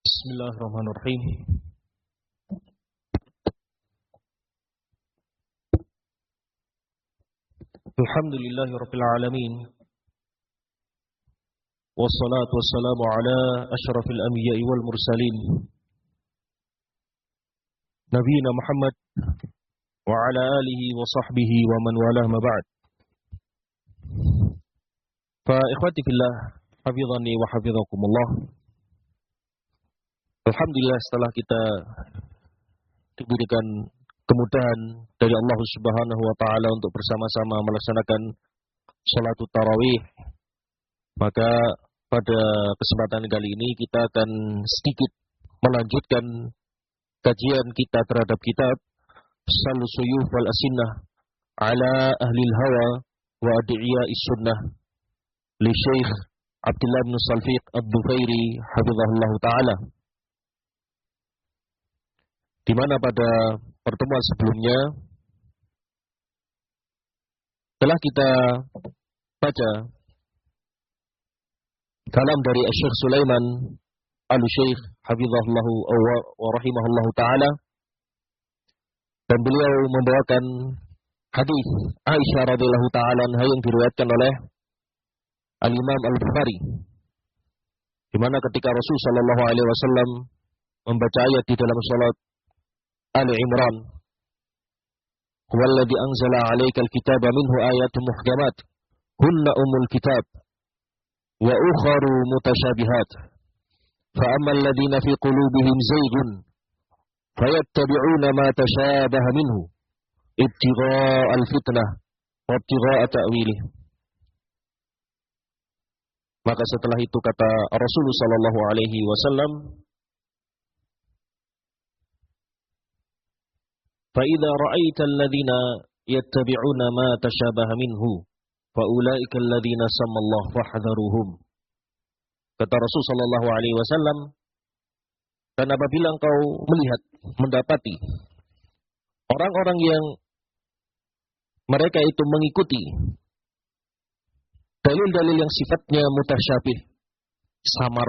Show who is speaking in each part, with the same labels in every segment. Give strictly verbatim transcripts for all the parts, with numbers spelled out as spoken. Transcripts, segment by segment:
Speaker 1: Bismillahirrahmanirrahim. Alhamdulillahirabbil alamin. Wassalatu wassalamu ala asyrafil anbiya'i wal mursalin. Nabiyina Muhammad wa ala alihi wa sahbihi wa man walah ma ba'd. Fa ikhwati fillah, hafizani wa hafizakumullah. Alhamdulillah, setelah kita diberikan kemudahan dari Allah Subhanahu wa taala untuk bersama-sama melaksanakan salat tarawih, maka pada kesempatan kali ini kita akan sedikit melanjutkan kajian kita terhadap kitab Salus Suyuf wal Asinnah ala Ahlil Hawa wa Ad'iya'is Sunnah li Syekh Abdullah bin Salfiq Ad-Dufairi hafizahullah taala, di mana pada pertemuan sebelumnya telah kita baca kalam dari Syekh Sulaiman Al-Syekh hafizahullah wa rahimahullah taala, dan beliau membawakan hadis Aisyah radhiyallahu taala anha yang diriwayatkan oleh Al-Imam Al-Bukhari, di mana ketika Rasul sallallahu alaihi wasallam membaca ayat di dalam salat Ali Imran, "Huwallazi anzala 'alaikal kitaba minhu ayatun muhkamat, hunna ummul kitab, wa ukharu mutasyabihat, fa ammal ladzina fi qulubihim zaygun, fayattabi'una ma tashabaha minhu, ibtigha'al fitnah, wa ibtigha'a ta'wilih." Maka setelah itu kata Rasulullah sallallahu alaihi wasallam, فَإِذَا رَأَيْتَ الَّذِينَ يَتَّبِعُونَ مَا تَشَابَهَ مِنْهُ فَأُولَئِكَ الَّذِينَ سَمَّى اللَّهُ فَاحْذَرُوهُمْ. Kata Rasul sallallahu alaihi wasallam, dan apabila engkau melihat, mendapati orang-orang yang mereka itu mengikuti dalil-dalil yang sifatnya mutasyabih, samar,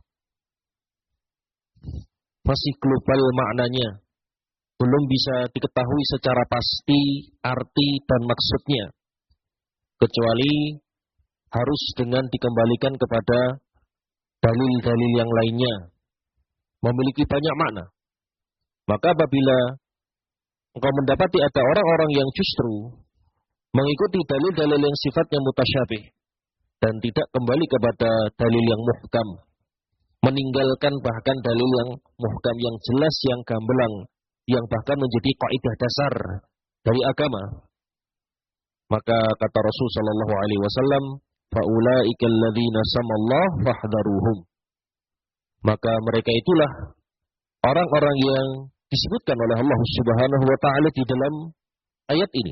Speaker 1: masih global maknanya, belum bisa diketahui secara pasti arti dan maksudnya, kecuali harus dengan dikembalikan kepada dalil-dalil yang lainnya, memiliki banyak makna. Maka apabila engkau mendapati ada orang-orang yang justru mengikuti dalil-dalil yang sifatnya mutasyabih dan tidak kembali kepada dalil yang muhkam, meninggalkan bahkan dalil yang muhkam, yang jelas, yang gamblang, yang bahkan menjadi kaidah dasar dari agama, maka kata Rasul sallallahu alaihi wasallam, faulaikal ladzina samallahu fahdharuhum. Maka mereka itulah orang-orang yang disebutkan oleh Allah Subhanahu wa taala di dalam ayat ini.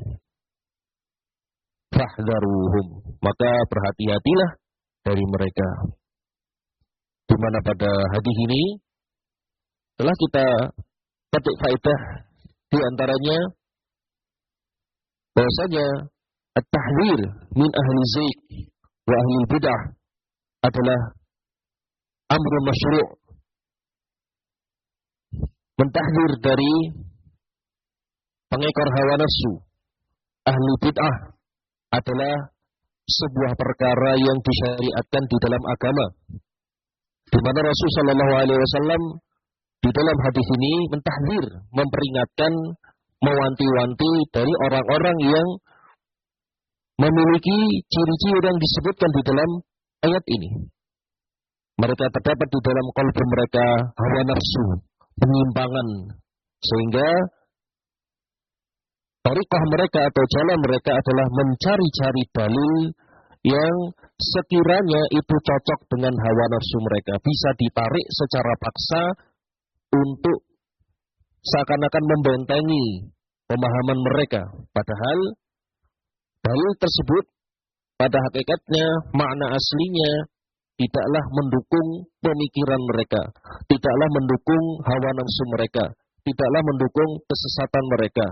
Speaker 1: Fahdharuhum, maka berhati-hatilah dari mereka. Di mana pada hadis ini telah kita petik faedah, di antaranya bahwasanya at-tahdhir min ahli zayg wa ahli bidah adalah amrun masyru'. Mentahdzir dari pengekor hawa nafsu, ahli bid'ah, adalah sebuah perkara yang disyariatkan di dalam agama, di mana Rasul sallallahu alaihi wasallam di dalam hadis ini mentahdzir, memperingatkan, mewanti-wanti dari orang-orang yang memiliki ciri-ciri yang disebutkan di dalam ayat ini. Mereka terdapat di dalam qalbu mereka hawa nafsu, penyimpangan, sehingga thariqah mereka atau jalan mereka adalah mencari-cari dalil yang sekiranya itu cocok dengan hawa nafsu mereka, bisa ditarik secara paksa untuk seakan-akan membentengi pemahaman mereka. Padahal dalil tersebut pada hakikatnya, makna aslinya tidaklah mendukung pemikiran mereka, tidaklah mendukung hawa nafsu mereka, tidaklah mendukung kesesatan mereka.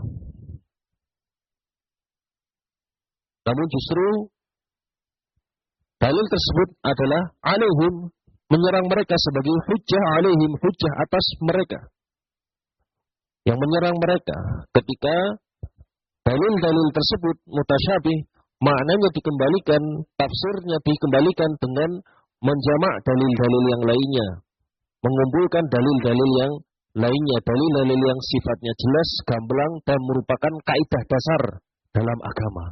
Speaker 1: Namun justru dalil tersebut adalah alaihim menyerang mereka sebagai hujjah alaihim, hujjah atas mereka. Yang menyerang mereka ketika dalil-dalil tersebut mutasyabih, maknanya dikembalikan, tafsirnya dikembalikan dengan menjamak dalil-dalil yang lainnya, mengumpulkan dalil-dalil yang lainnya, dalil-dalil yang sifatnya jelas, gamblang, dan merupakan kaidah dasar dalam agama.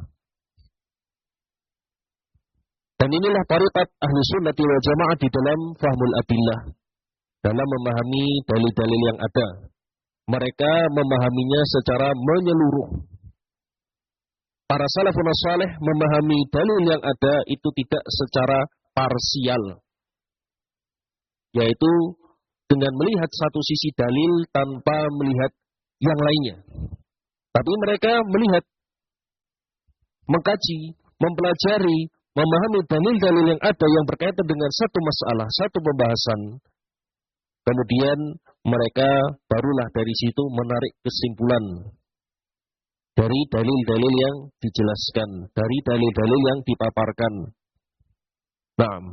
Speaker 1: Dan inilah tariqat ahli sunnati wal jamaah di dalam fahmul adillah, dalam memahami dalil-dalil yang ada. Mereka memahaminya secara menyeluruh. Para salafun saleh memahami dalil yang ada itu tidak secara parsial, yaitu dengan melihat satu sisi dalil tanpa melihat yang lainnya. Tapi mereka melihat, mengkaji, mempelajari, memahami dalil-dalil yang ada yang berkaitan dengan satu masalah, satu pembahasan. Kemudian mereka barulah dari situ menarik kesimpulan dari dalil-dalil yang dijelaskan, dari dalil-dalil yang dipaparkan. Naam.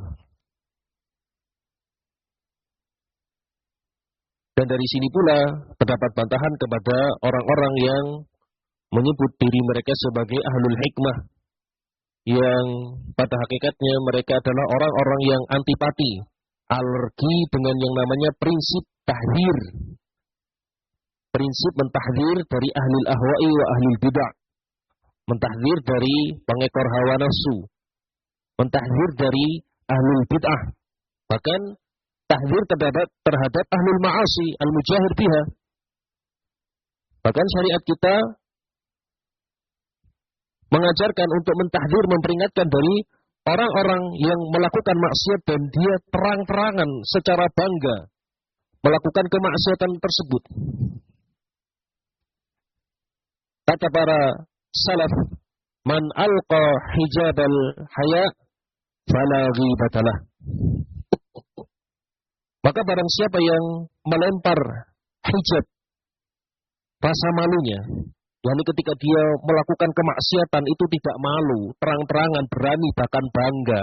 Speaker 1: Dan dari sini pula terdapat bantahan kepada orang-orang yang menyebut diri mereka sebagai ahlul hikmah, yang pada hakikatnya mereka adalah orang-orang yang antipati, alergi dengan yang namanya prinsip tahdzir. Prinsip mentahdzir dari ahlul ahwa'i wa ahlul bid'ah. Mentahdzir dari pengekor hawa nafsu. Mentahdzir dari ahlul bid'ah. Bahkan tahdzir terhadap, terhadap ahlul ma'asi, al-mujahir biha. Bahkan syariat kita mengajarkan untuk mentahdzir, memperingatkan dari orang-orang yang melakukan maksiat dan dia terang-terangan secara bangga melakukan kemaksiatan tersebut. Kata para salaf, man alqa hijabal haya fala ghibatalah. Maka barang siapa yang melempar hijab rasa malunya, yakni ketika dia melakukan kemaksiatan itu tidak malu, terang-terangan, berani, bahkan bangga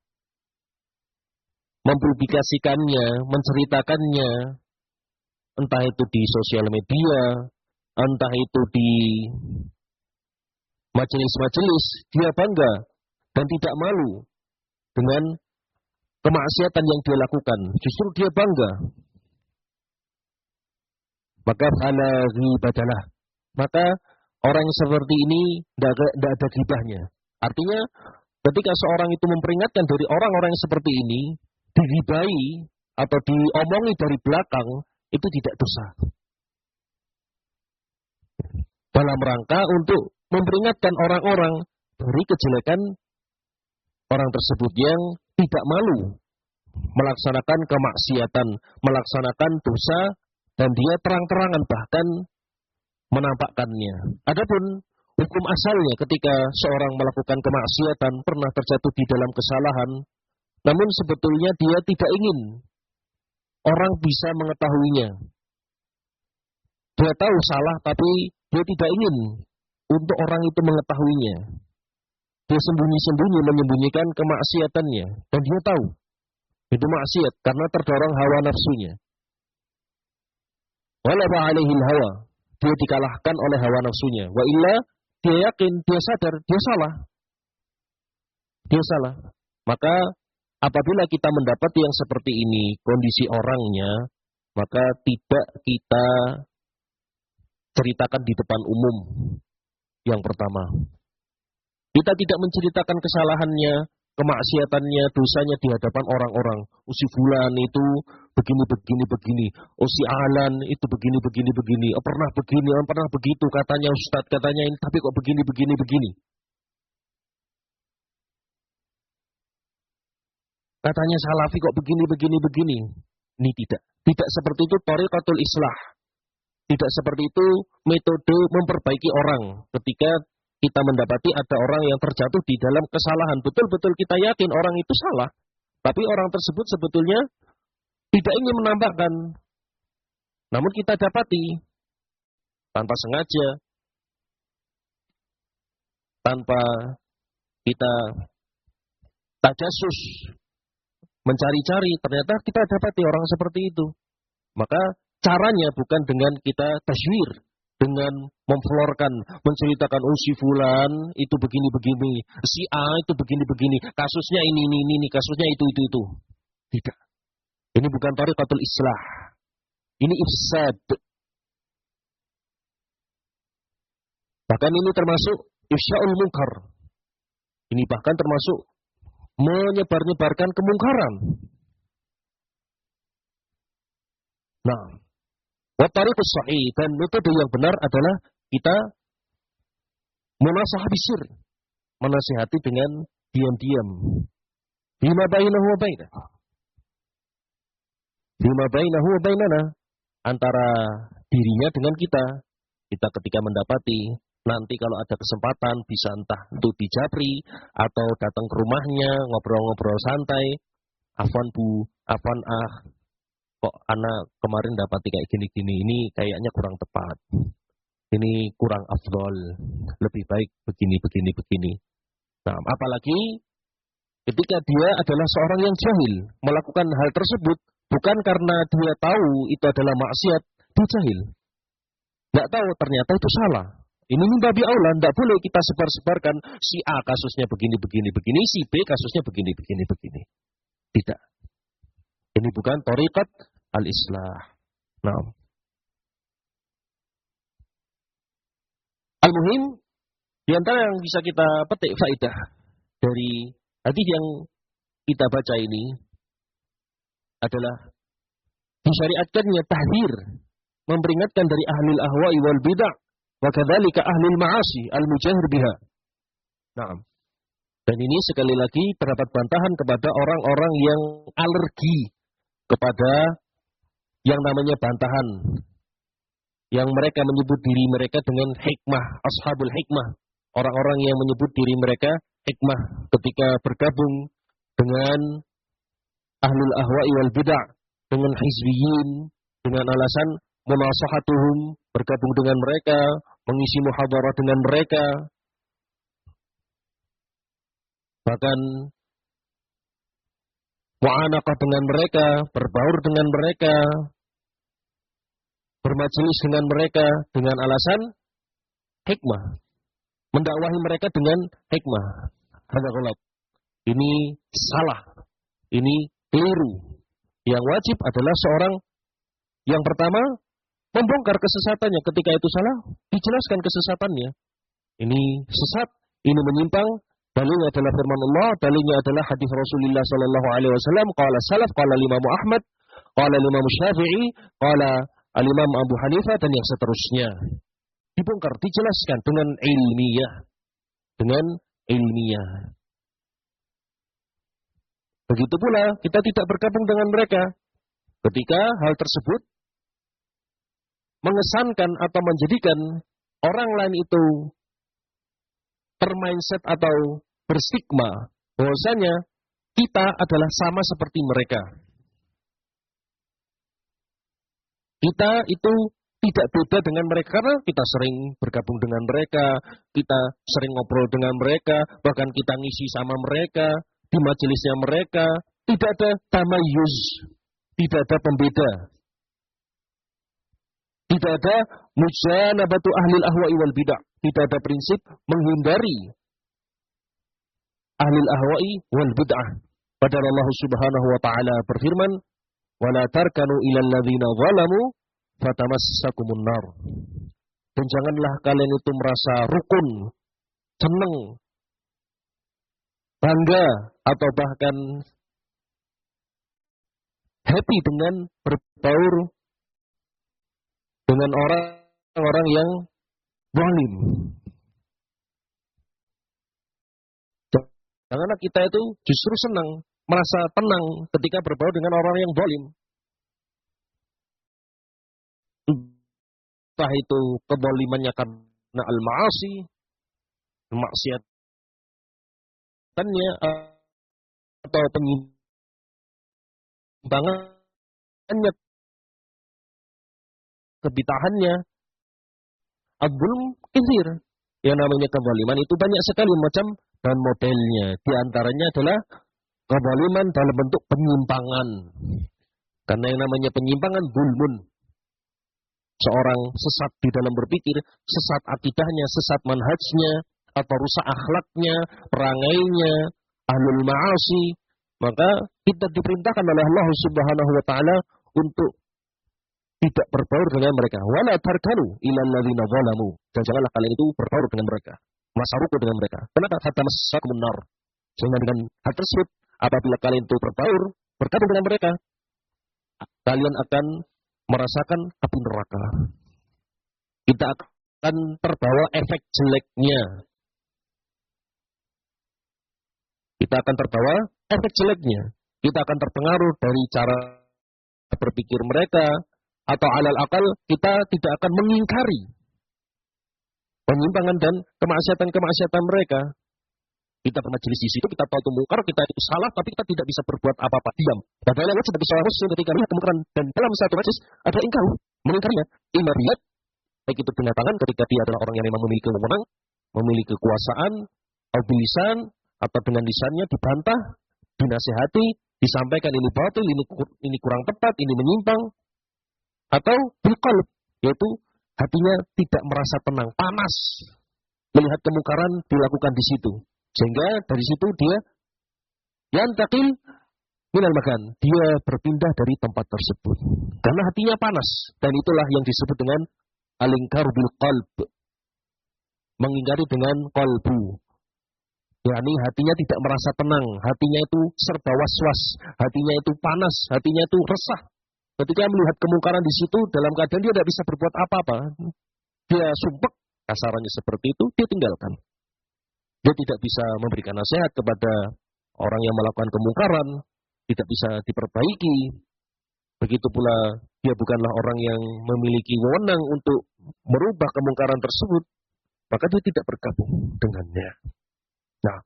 Speaker 1: mempublikasikannya, menceritakannya, entah itu di sosial media, entah itu di majelis-majelis, dia bangga dan tidak malu dengan kemaksiatan yang dia lakukan. Justru dia bangga. Maka fala ghibatalah. Maka orang yang seperti ini tidak ada ghibahnya. Artinya ketika seorang itu memperingatkan dari orang-orang yang seperti ini, dighibahi atau diomongi dari belakang, itu tidak dosa. Dalam rangka untuk memperingatkan orang-orang dari kejelekan orang tersebut yang tidak malu melaksanakan kemaksiatan, melaksanakan dosa, dan dia terang-terangan bahkan menampakkannya. Adapun hukum asalnya ketika seorang melakukan kemaksiatan, pernah terjatuh di dalam kesalahan, namun sebetulnya dia tidak ingin orang bisa mengetahuinya. Dia tahu salah tapi dia tidak ingin untuk orang itu mengetahuinya. Dia sembunyi-sembunyi menyembunyikan kemaksiatannya. Dan dia tahu itu maksiat karena terdorong hawa nafsunya. Walaba alaihil hawa. Dia dikalahkan oleh hawa nafsunya. Wa illa, dia yakin, dia sadar, dia salah. Dia salah. Maka apabila kita mendapati yang seperti ini, kondisi orangnya, maka tidak kita ceritakan di depan umum. Yang pertama, kita tidak menceritakan kesalahannya, kemaksiatannya, dosanya di hadapan orang-orang. Oh, si fulan itu begini, begini, begini. Oh, si Alan itu begini, begini, begini. Oh, pernah begini, oh, pernah begitu. Katanya Ustaz, katanya ini, tapi kok begini, begini, begini. Katanya Salafi kok begini, begini, begini. Ini tidak. Tidak seperti itu thariqatul islah. Tidak seperti itu metode memperbaiki orang ketika kita mendapati ada orang yang terjatuh di dalam kesalahan. Betul-betul kita yakin orang itu salah. Tapi orang tersebut sebetulnya tidak ingin menampakkan. Namun kita dapati tanpa sengaja, tanpa kita tajasus, mencari-cari, ternyata kita dapati orang seperti itu. Maka caranya bukan dengan kita tasyir, dengan memflorkan, menceritakan, oh si fulan itu begini-begini, si A itu begini-begini, kasusnya ini, ini, ini, ini, kasusnya itu, itu, itu. Tidak. Ini bukan thariqatul islah. Ini ifsad. Bahkan ini termasuk ifsya'ul munkar. Ini bahkan termasuk menyebar-nyebarkan kemungkaran. Nah, wa tariqus sahih, dan metode yang benar adalah kita munasahah bisir, menasihati dengan diam-diam. Bima bainahu wa bainah. Bima bainahu wa bainana, antara dirinya dengan kita. Kita ketika mendapati, nanti kalau ada kesempatan bisa entah untuk dijabri atau datang ke rumahnya, ngobrol-ngobrol santai. Afwan bu, afwan ah, kok anak kemarin dapati kayak gini-gini, ini kayaknya kurang tepat. Ini kurang afdol, lebih baik begini, begini, begini. Nah, apalagi ketika dia adalah seorang yang jahil, melakukan hal tersebut bukan karena dia tahu itu adalah maksiat, dia jahil. Nggak tahu ternyata itu salah. Ini babi aula, tidak boleh kita sebar-sebarkan si A kasusnya begini, begini, begini, si B kasusnya begini, begini, begini. Tidak. Ini bukan thariqat al-islah. Nah. Al-muhim, di antara yang bisa kita petik faedah dari hadis yang kita baca ini adalah disyariatkannya tahdzir, memperingatkan dari ahlul ahwa'i wal bid'ah, wa kadzalika ahlul ma'asi al-mujahir biha. Nah. Dan ini sekali lagi terdapat bantahan kepada orang-orang yang alergi kepada yang namanya bantahan. Yang mereka menyebut diri mereka dengan hikmah, ashabul hikmah. Orang-orang yang menyebut diri mereka hikmah ketika bergabung dengan ahlul ahwa'i wal bid'ah, dengan hizbiyin, dengan alasan munasahatuhum, bergabung dengan mereka, mengisi muhadarah dengan mereka. Bahkan mu'anaqah dengan mereka, berbaur dengan mereka, bermajelis dengan mereka dengan alasan hikmah, mendakwahi mereka dengan hikmah. Hadza ghalat. Ini salah. Ini keliru. Yang wajib adalah seorang yang pertama membongkar kesesatannya. Ketika itu salah, dijelaskan kesesatannya. Ini sesat, ini menyimpang. Dalilnya adalah firman Allah, dalilnya adalah hadis Rasulullah sallallahu alaihi wasallam, qala salaf, qala Imam Ahmad, qala Imam Syafi'i, qala Al-Imam Abu Hanifah, dan yang seterusnya. Dibongkar, dijelaskan dengan ilmiah. Dengan ilmiah. Begitu pula kita tidak bergabung dengan mereka ketika hal tersebut mengesankan atau menjadikan orang lain itu termindset atau berstigma bahwasanya kita adalah sama seperti mereka. Kita itu tidak beda dengan mereka karena kita sering bergabung dengan mereka, kita sering ngobrol dengan mereka, bahkan kita ngisi sama mereka, di majelisnya mereka. Tidak ada tamayuz, tidak ada pembeda. Tidak ada mujanabatu ahlil ahwa'i wal bid'ah. Tidak ada prinsip menghindari ahlil ahwa'i wal bid'ah. Padahal Allah Subhanahu wa taala berfirman, "Wala tarkanu ilal ladzina zalamu fatamassakumun nar." Dan janganlah kalian itu merasa rukun, senang, bangga atau bahkan happy dengan berbaur dengan orang-orang yang zalim. Janganlah kita itu justru senang, merasa tenang ketika berbaur dengan orang yang zalim. Entah itu kezalimannya karena al-ma'asi, maksiatannya, atau penyimpangannya, kebitahannya. Ad-dzulm katsir. Yang namanya kezaliman itu banyak sekali macam dan modelnya. Di antaranya adalah Kezaliman dalam bentuk penyimpangan. Karena yang namanya penyimpangan zulmun. Seorang sesat di dalam berpikir, sesat akidahnya, sesat manhajnya, atau rusak akhlaknya, perangainya, ahlul ma'asi, maka kita diperintahkan oleh Allah Subhanahu wa taala untuk tidak berbaur dengan mereka. Wala tarkanu ilal ladzina zalamu. Dan janganlah kalian itu berbaur dengan mereka, masaruku dengan mereka. Kenapa? Hatta masakumun nar. Sehingga dengan hal tersebut, apabila kalian itu berbaur, bergabung dengan mereka, kalian akan merasakan api neraka. Kita akan terbawa efek jeleknya. Kita akan terbawa efek jeleknya. Kita akan terpengaruh dari cara berpikir mereka, atau alal akal kita tidak akan mengingkari penyimpangan dan kemaksiatan-kemaksiatan mereka. Kita bermajelis di situ, kita tahu itu mungkar, kita itu salah, tapi kita tidak bisa berbuat apa-apa, diam. Padahal yang sebagai seorang muslim ketika melihat kemungkaran dan dalam satu majelis ada ingkar, mengingkarinya, imariyat, baik itu dengan tangan ketika dia adalah orang yang memang memiliki wewenang, memiliki kekuasaan, atau bilisan, atau dengan lisannya dibantah, dinasihati, disampaikan ini batil, ini ini kurang tepat, ini menyimpang, atau bilqalb, yaitu hatinya tidak merasa tenang, panas melihat kemungkaran dilakukan di situ. Sehingga dari situ dia yantaqil minal makan, dia berpindah dari tempat tersebut karena hatinya panas, dan itulah yang disebut dengan al-inkar bil qalb, mengingkari dengan qalbu, yakni hatinya tidak merasa tenang, hatinya itu serba was-was, hatinya itu panas, hatinya itu resah. Ketika melihat kemungkaran di situ, dalam keadaan dia tidak bisa berbuat apa-apa, dia sumpek, kasarannya seperti itu, dia tinggalkan. Dia tidak bisa memberikan nasihat kepada orang yang melakukan kemungkaran, tidak bisa diperbaiki. Begitu pula dia bukanlah orang yang memiliki wewenang untuk merubah kemungkaran tersebut, maka dia tidak bergabung dengannya. Nah,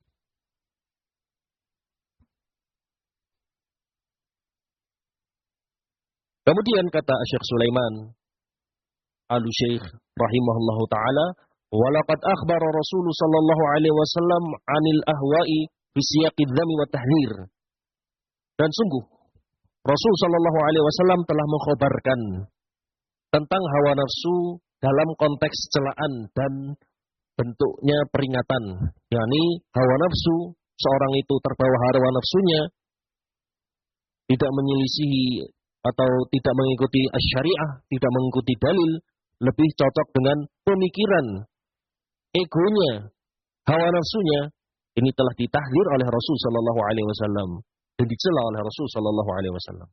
Speaker 1: kemudian kata Syekh Sulaiman Al-Syekh rahimahullahu taala, walaqad akhbara Rasul sallallahu alaihi wasallam 'anil ahwa'i fi siyaqid dzami wa tahdhir. Dan sungguh Rasul sallallahu alaihi wasallam telah mengkhabarkan tentang hawa nafsu dalam konteks celaan dan bentuknya peringatan. yakni hawa nafsu, seorang itu terbawa hawa nafsunya, tidak menyelisihi atau tidak mengikuti asy-syariah, tidak mengikuti dalil, lebih cocok dengan pemikiran egonya, hawa nafsunya, ini telah ditahdir oleh Rasul sallallahu alaihi wasallam dan dicela oleh Rasul sallallahu alaihi wasallam.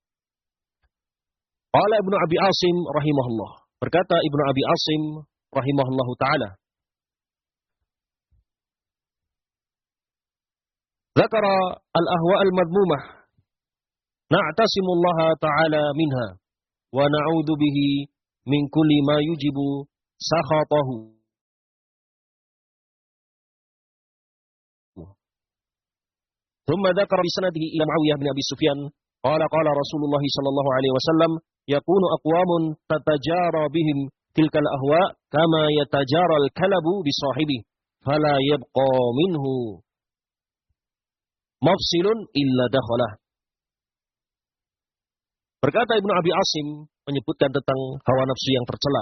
Speaker 1: Qala Ibnu Abi Asim rahimahullah, berkata Ibnu Abi Asim rahimahullahu taala, Zakara al-ahwa al-madmumah na'tasimullaha ta'ala minha wa na'udzu bihi min kulli ma yujibu sakhatahu. Thumma dzakara bi sanadihi ila Muawiyah bin Abi Sufyan qala qala Rasulullah sallallahu alaihi wasallam yakunu aqwamun tatajara bihim tilkal ahwa kama yatajara al-kalabu bi sahibi fala yabqa minhu mafsilun illa dakhalah. Berkata Ibnu Abi Asim menyebutkan tentang hawa nafsu yang tercela.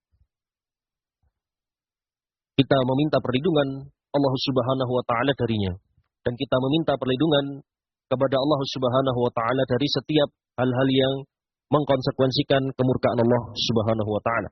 Speaker 1: Kita meminta perlindungan Allah Subhanahu wa taala darinya, dan kita meminta perlindungan kepada Allah Subhanahu wa taala dari setiap hal-hal yang mengkonsekuensikan kemurkaan Allah Subhanahu wa taala.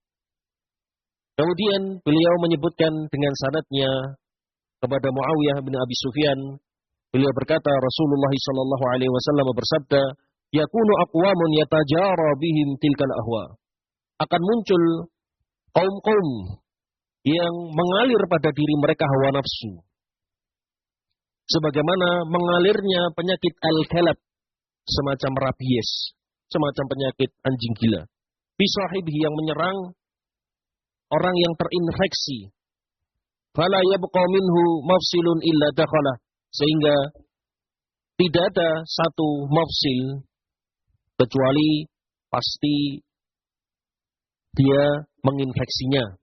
Speaker 1: Kemudian beliau menyebutkan dengan sanadnya kepada Muawiyah bin Abi Sufyan, beliau berkata Rasulullah sallallahu alaihi wasallam bersabda, yakunu aqwamun yatajara bihim tilkal ahwa. Akan muncul kaum-kaum yang mengalir pada diri mereka hawa nafsu, sebagaimana mengalirnya penyakit al-kalab, semacam rabies, semacam penyakit anjing gila, bisahibihi yang menyerang orang yang terinfeksi. Fala yabqa minhu mafsilun illa dakhalah, sehingga tidak ada satu mafsil kecuali pasti dia menginfeksinya.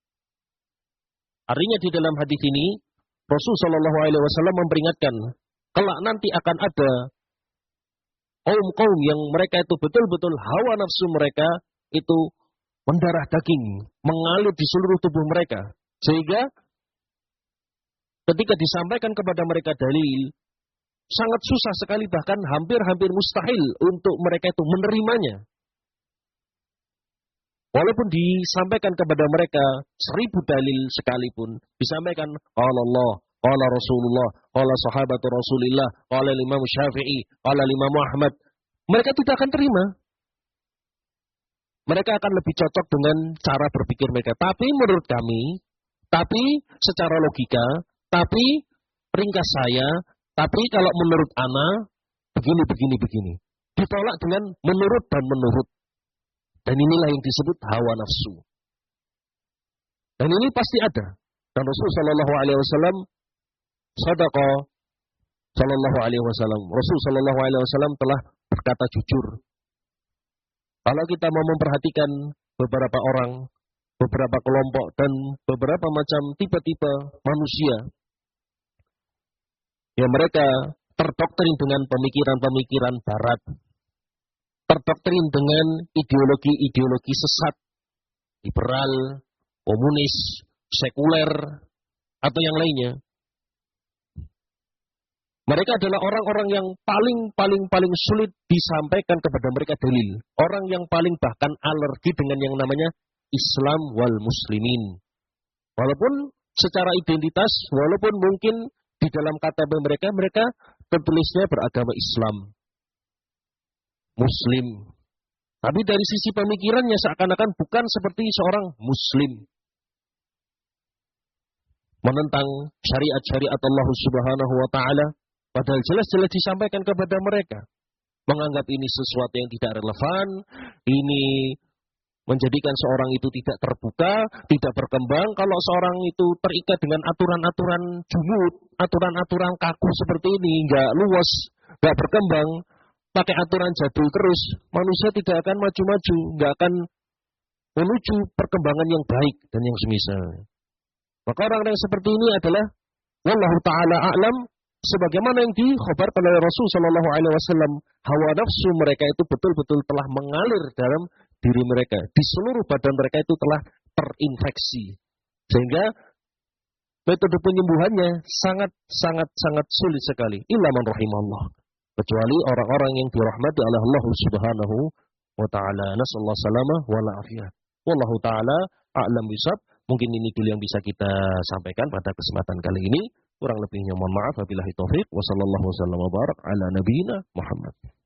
Speaker 1: Artinya di dalam hadis ini Rasul sallallahu alaihi wasallam memperingatkan kelak nanti akan ada kaum-kaum yang mereka itu betul-betul hawa nafsu mereka itu mendarah daging, mengalir di seluruh tubuh mereka. Sehingga ketika disampaikan kepada mereka dalil, sangat susah sekali, bahkan hampir-hampir mustahil untuk mereka itu menerimanya. Walaupun disampaikan kepada mereka seribu dalil sekalipun, disampaikan qala Allah, qala Rasulullah, qala sahabatu Rasulillah, qala Imam Syafi'i, qala Imam Ahmad, mereka tidak akan terima. Mereka akan lebih cocok dengan cara berpikir mereka. Tapi menurut kami, tapi secara logika, tapi ringkas saya, tapi kalau menurut ana, begini, begini, begini. Ditolak dengan menurut dan menurut. Dan inilah yang disebut hawa nafsu. Dan ini pasti ada. Dan Rasul Shallallahu Alaihi Wasallam sadaqa Shallallahu Alaihi Wasallam. Rasul Shallallahu Alaihi Wasallam telah berkata jujur. Kalau kita mau memperhatikan beberapa orang, beberapa kelompok dan beberapa macam tipe-tipe manusia, ya mereka terdoktrin dengan pemikiran-pemikiran Barat, terdoktrin dengan ideologi-ideologi sesat, liberal, komunis, sekuler, atau yang lainnya. Mereka adalah orang-orang yang paling-paling-paling sulit disampaikan kepada mereka dalil. Orang yang paling bahkan alergi dengan yang namanya Islam wal Muslimin. Walaupun secara identitas, walaupun mungkin di dalam K T P mereka, mereka tertulisnya beragama Islam, Muslim. Tapi dari sisi pemikirannya seakan-akan bukan seperti seorang Muslim. Menentang syariat-syariat Allah Subhanahu wa Ta'ala. Padahal jelas-jelas disampaikan kepada mereka. Menganggap ini sesuatu yang tidak relevan. Ini menjadikan seorang itu tidak terbuka, tidak berkembang. Kalau seorang itu terikat dengan aturan-aturan jumud, aturan-aturan kaku seperti ini, nggak luas, nggak berkembang, pakai aturan jadul terus, manusia tidak akan maju-maju, nggak akan menuju perkembangan yang baik dan yang semisal. Maka orang-orang yang seperti ini adalah wallahu ta'ala a'lam, sebagaimana yang dikhabarkan oleh Rasul Shallallahu Alaihi Wasallam, hawa nafsu mereka itu betul-betul telah mengalir dalam diri mereka, di seluruh badan mereka itu telah terinfeksi, sehingga metode penyembuhannya sangat sangat sangat sulit sekali. Illa man rahimallah, kecuali orang-orang yang dirahmati oleh Allah Subhanahu wa Ta'ala. Nasallahu salamah wal afiyah. Wallahu ta'ala a'lam bisawab. Mungkin ini dulu yang bisa kita sampaikan pada kesempatan kali ini. Kurang lebihnya mohon maaf. Wabillahi taufik. Wassallallahu wasallam wa barak ala nabiyina Muhammad.